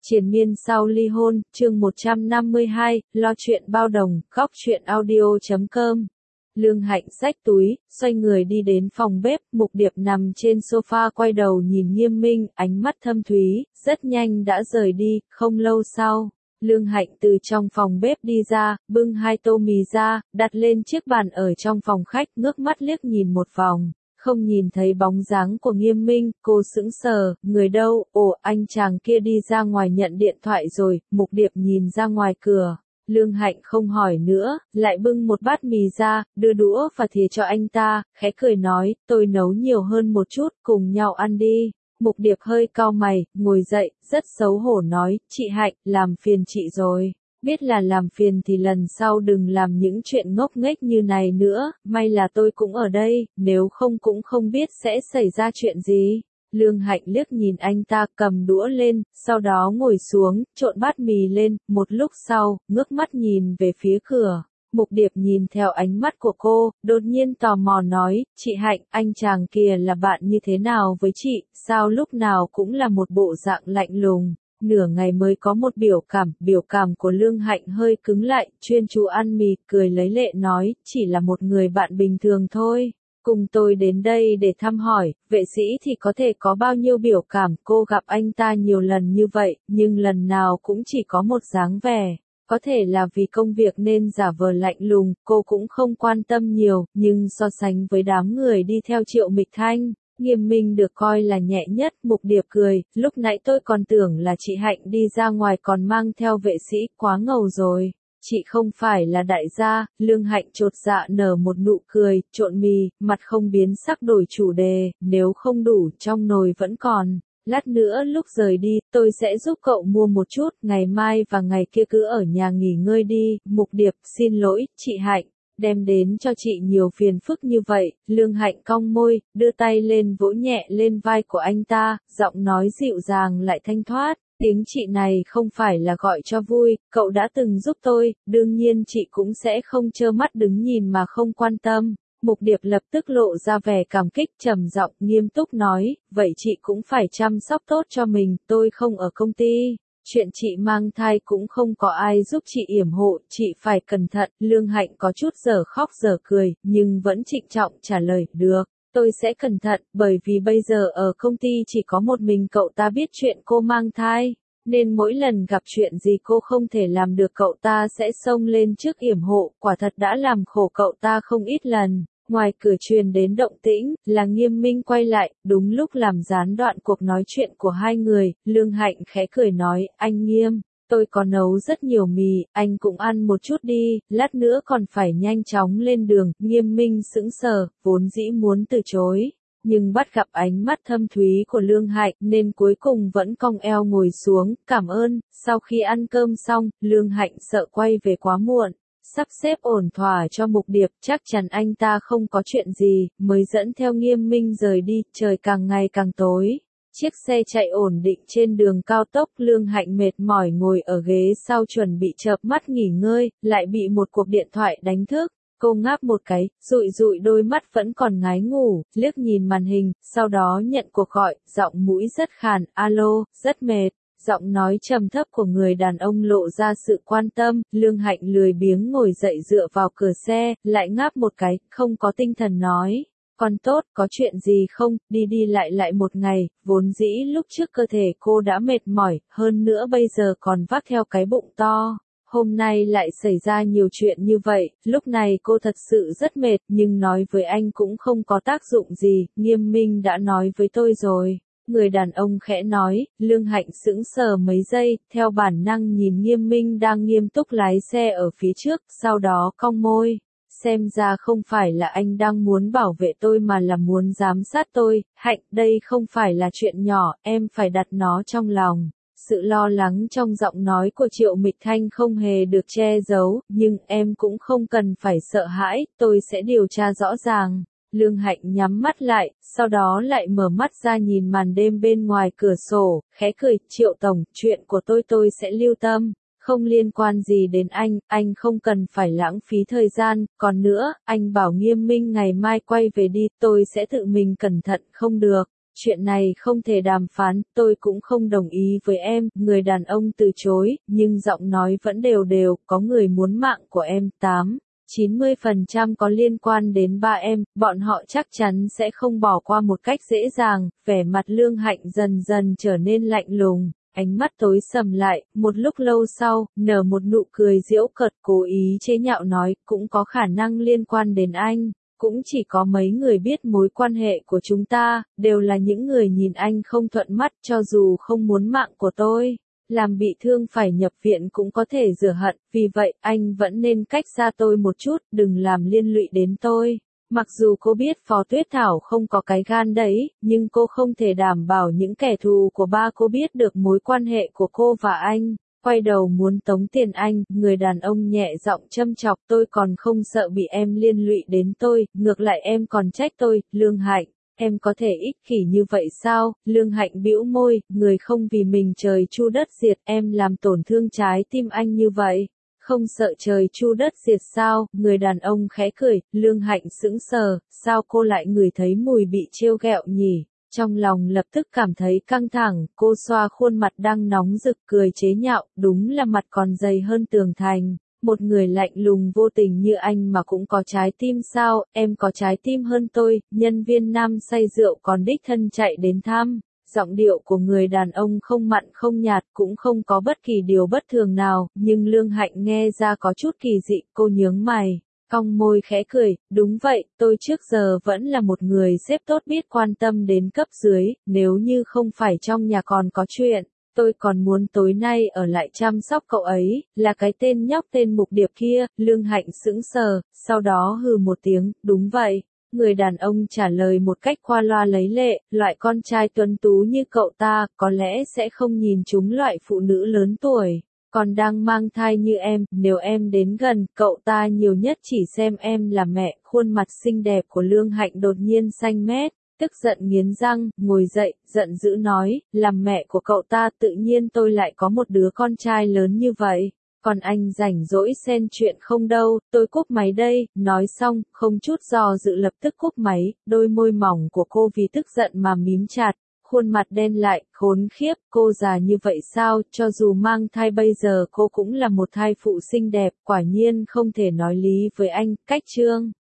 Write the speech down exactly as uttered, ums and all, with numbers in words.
Triền miên sau ly hôn, chương một trăm năm mươi hai, lo chuyện bao đồng, góc truyện audio chấm com. Lương Hạnh xách túi, xoay người đi đến phòng bếp, Mục Điệp nằm trên sofa quay đầu nhìn Nghiêm Minh, ánh mắt thâm thúy, rất nhanh đã rời đi, không lâu sau. Lương Hạnh từ trong phòng bếp đi ra, bưng hai tô mì ra, đặt lên chiếc bàn ở trong phòng khách, ngước mắt liếc nhìn một vòng. Không nhìn thấy bóng dáng của Nghiêm Minh, cô sững sờ, người đâu, ồ anh chàng kia đi ra ngoài nhận điện thoại rồi, Mục Điệp nhìn ra ngoài cửa. Lương Hạnh không hỏi nữa, lại bưng một bát mì ra, đưa đũa và thìa cho anh ta, khẽ cười nói, tôi nấu nhiều hơn một chút, cùng nhau ăn đi. Mục Điệp hơi cau mày, ngồi dậy, rất xấu hổ nói, chị Hạnh, làm phiền chị rồi. Biết là làm phiền thì lần sau đừng làm những chuyện ngốc nghếch như này nữa, may là tôi cũng ở đây, nếu không cũng không biết sẽ xảy ra chuyện gì. Lương Hạnh liếc nhìn anh ta cầm đũa lên, sau đó ngồi xuống, trộn bát mì lên, một lúc sau, ngước mắt nhìn về phía cửa. Mục Điệp nhìn theo ánh mắt của cô, đột nhiên tò mò nói, chị Hạnh, anh chàng kia là bạn như thế nào với chị, sao lúc nào cũng là một bộ dạng lạnh lùng. Nửa ngày mới có một biểu cảm, biểu cảm của Lương Hạnh hơi cứng lại, chuyên chú ăn mì, cười lấy lệ nói, chỉ là một người bạn bình thường thôi. Cùng tôi đến đây để thăm hỏi, vệ sĩ thì có thể có bao nhiêu biểu cảm, cô gặp anh ta nhiều lần như vậy, nhưng lần nào cũng chỉ có một dáng vẻ. Có thể là vì công việc nên giả vờ lạnh lùng, cô cũng không quan tâm nhiều, nhưng so sánh với đám người đi theo Triệu Mịch Thanh, Nghiêm Minh được coi là nhẹ nhất. Mục Điệp cười, lúc nãy tôi còn tưởng là chị Hạnh đi ra ngoài còn mang theo vệ sĩ, quá ngầu rồi. Chị không phải là đại gia. Lương Hạnh chột dạ nở một nụ cười, trộn mì, mặt không biến sắc đổi chủ đề, nếu không đủ, trong nồi vẫn còn. Lát nữa lúc rời đi, tôi sẽ giúp cậu mua một chút, ngày mai và ngày kia cứ ở nhà nghỉ ngơi đi. Mục Điệp, xin lỗi, chị Hạnh, đem đến cho chị nhiều phiền phức như vậy. Lương Hạnh cong môi, đưa tay lên vỗ nhẹ lên vai của anh ta, giọng nói dịu dàng lại thanh thoát. Tiếng chị này không phải là gọi cho vui, cậu đã từng giúp tôi, đương nhiên chị cũng sẽ không trơ mắt đứng nhìn mà không quan tâm. Mục Điệp lập tức lộ ra vẻ cảm kích, trầm giọng nghiêm túc nói, vậy chị cũng phải chăm sóc tốt cho mình, tôi không ở công ty. Chuyện chị mang thai cũng không có ai giúp chị yểm hộ, chị phải cẩn thận. Lương Hạnh có chút dở khóc dở cười, nhưng vẫn trịnh trọng trả lời, được, tôi sẽ cẩn thận, bởi vì bây giờ ở công ty chỉ có một mình cậu ta biết chuyện cô mang thai, nên mỗi lần gặp chuyện gì cô không thể làm được cậu ta sẽ xông lên trước yểm hộ, quả thật đã làm khổ cậu ta không ít lần. Ngoài cửa truyền đến động tĩnh, là Nghiêm Minh quay lại, đúng lúc làm gián đoạn cuộc nói chuyện của hai người. Lương Hạnh khẽ cười nói, anh Nghiêm, tôi có nấu rất nhiều mì, anh cũng ăn một chút đi, lát nữa còn phải nhanh chóng lên đường. Nghiêm Minh sững sờ, vốn dĩ muốn từ chối, nhưng bắt gặp ánh mắt thâm thúy của Lương Hạnh nên cuối cùng vẫn cong eo ngồi xuống, cảm ơn. Sau khi ăn cơm xong, Lương Hạnh sợ quay về quá muộn. Sắp xếp ổn thỏa cho Mục Điệp, chắc chắn anh ta không có chuyện gì, mới dẫn theo Nghiêm Minh rời đi. Trời càng ngày càng tối, chiếc xe chạy ổn định trên đường cao tốc. Lương Hạnh mệt mỏi ngồi ở ghế sau chuẩn bị chợp mắt nghỉ ngơi, lại bị một cuộc điện thoại đánh thức. Cô ngáp một cái, dụi dụi đôi mắt vẫn còn ngái ngủ, liếc nhìn màn hình, sau đó nhận cuộc gọi, giọng mũi rất khàn, alo, rất mệt. Giọng nói trầm thấp của người đàn ông lộ ra sự quan tâm. Lương Hạnh lười biếng ngồi dậy dựa vào cửa xe, lại ngáp một cái, không có tinh thần nói. Còn tốt, có chuyện gì không, đi đi lại lại một ngày, vốn dĩ lúc trước cơ thể cô đã mệt mỏi, hơn nữa bây giờ còn vác theo cái bụng to. Hôm nay lại xảy ra nhiều chuyện như vậy, lúc này cô thật sự rất mệt, nhưng nói với anh cũng không có tác dụng gì. Nghiêm Minh đã nói với tôi rồi. Người đàn ông khẽ nói. Lương Hạnh sững sờ mấy giây, theo bản năng nhìn Nghiêm Minh đang nghiêm túc lái xe ở phía trước, sau đó cong môi. Xem ra không phải là anh đang muốn bảo vệ tôi mà là muốn giám sát tôi. Hạnh, đây không phải là chuyện nhỏ, em phải đặt nó trong lòng. Sự lo lắng trong giọng nói của Triệu Mịch Thanh không hề được che giấu, nhưng em cũng không cần phải sợ hãi, tôi sẽ điều tra rõ ràng. Lương Hạnh nhắm mắt lại, sau đó lại mở mắt ra nhìn màn đêm bên ngoài cửa sổ, khẽ cười, Triệu Tổng, chuyện của tôi tôi sẽ lưu tâm, không liên quan gì đến anh, anh không cần phải lãng phí thời gian, còn nữa, anh bảo Nghiêm Minh ngày mai quay về đi, tôi sẽ tự mình cẩn thận, không được. Chuyện này không thể đàm phán, tôi cũng không đồng ý với em, người đàn ông từ chối, nhưng giọng nói vẫn đều đều, có người muốn mạng của em, tám, chín mươi phần trăm có liên quan đến ba em, bọn họ chắc chắn sẽ không bỏ qua một cách dễ dàng, vẻ mặt Lương Hạnh dần dần trở nên lạnh lùng. Ánh mắt tối sầm lại, một lúc lâu sau, nở một nụ cười giễu cợt cố ý chế nhạo nói, cũng có khả năng liên quan đến anh, cũng chỉ có mấy người biết mối quan hệ của chúng ta, đều là những người nhìn anh không thuận mắt cho dù không muốn mạng của tôi, làm bị thương phải nhập viện cũng có thể rửa hận, vì vậy anh vẫn nên cách xa tôi một chút, đừng làm liên lụy đến tôi. Mặc dù cô biết Phó Tuyết Thảo không có cái gan đấy, nhưng cô không thể đảm bảo những kẻ thù của ba cô biết được mối quan hệ của cô và anh. Quay đầu muốn tống tiền anh, người đàn ông nhẹ giọng châm chọc tôi còn không sợ bị em liên lụy đến tôi, ngược lại em còn trách tôi, Lương Hạnh. Em có thể ích kỷ như vậy sao? Lương Hạnh bĩu môi, người không vì mình trời chu đất diệt, em làm tổn thương trái tim anh như vậy. Không sợ trời chu đất diệt sao? Người đàn ông khẽ cười, Lương Hạnh sững sờ, sao cô lại ngửi thấy mùi bị trêu ghẹo nhỉ? Trong lòng lập tức cảm thấy căng thẳng, cô xoa khuôn mặt đang nóng rực cười chế nhạo, đúng là mặt còn dày hơn tường thành. Một người lạnh lùng vô tình như anh mà cũng có trái tim sao, em có trái tim hơn tôi, nhân viên nam say rượu còn đích thân chạy đến thăm. Giọng điệu của người đàn ông không mặn không nhạt cũng không có bất kỳ điều bất thường nào, nhưng Lương Hạnh nghe ra có chút kỳ dị, cô nhướng mày, cong môi khẽ cười, đúng vậy, tôi trước giờ vẫn là một người sếp tốt biết quan tâm đến cấp dưới, nếu như không phải trong nhà còn có chuyện. Tôi còn muốn tối nay ở lại chăm sóc cậu ấy, là cái tên nhóc tên Mục Điệp kia, Lương Hạnh sững sờ, sau đó hừ một tiếng, đúng vậy. Người đàn ông trả lời một cách qua loa lấy lệ, loại con trai tuấn tú như cậu ta, có lẽ sẽ không nhìn chúng loại phụ nữ lớn tuổi, còn đang mang thai như em, nếu em đến gần, cậu ta nhiều nhất chỉ xem em là mẹ, khuôn mặt xinh đẹp của Lương Hạnh đột nhiên xanh mét. Tức giận nghiến răng, ngồi dậy, giận dữ nói, làm mẹ của cậu ta tự nhiên tôi lại có một đứa con trai lớn như vậy, còn anh rảnh rỗi xen chuyện không đâu, tôi cúp máy đây, nói xong, không chút do dự lập tức cúp máy, đôi môi mỏng của cô vì tức giận mà mím chặt, khuôn mặt đen lại, khốn khiếp, cô già như vậy sao, cho dù mang thai bây giờ cô cũng là một thai phụ xinh đẹp, quả nhiên không thể nói lý với anh, cách chương.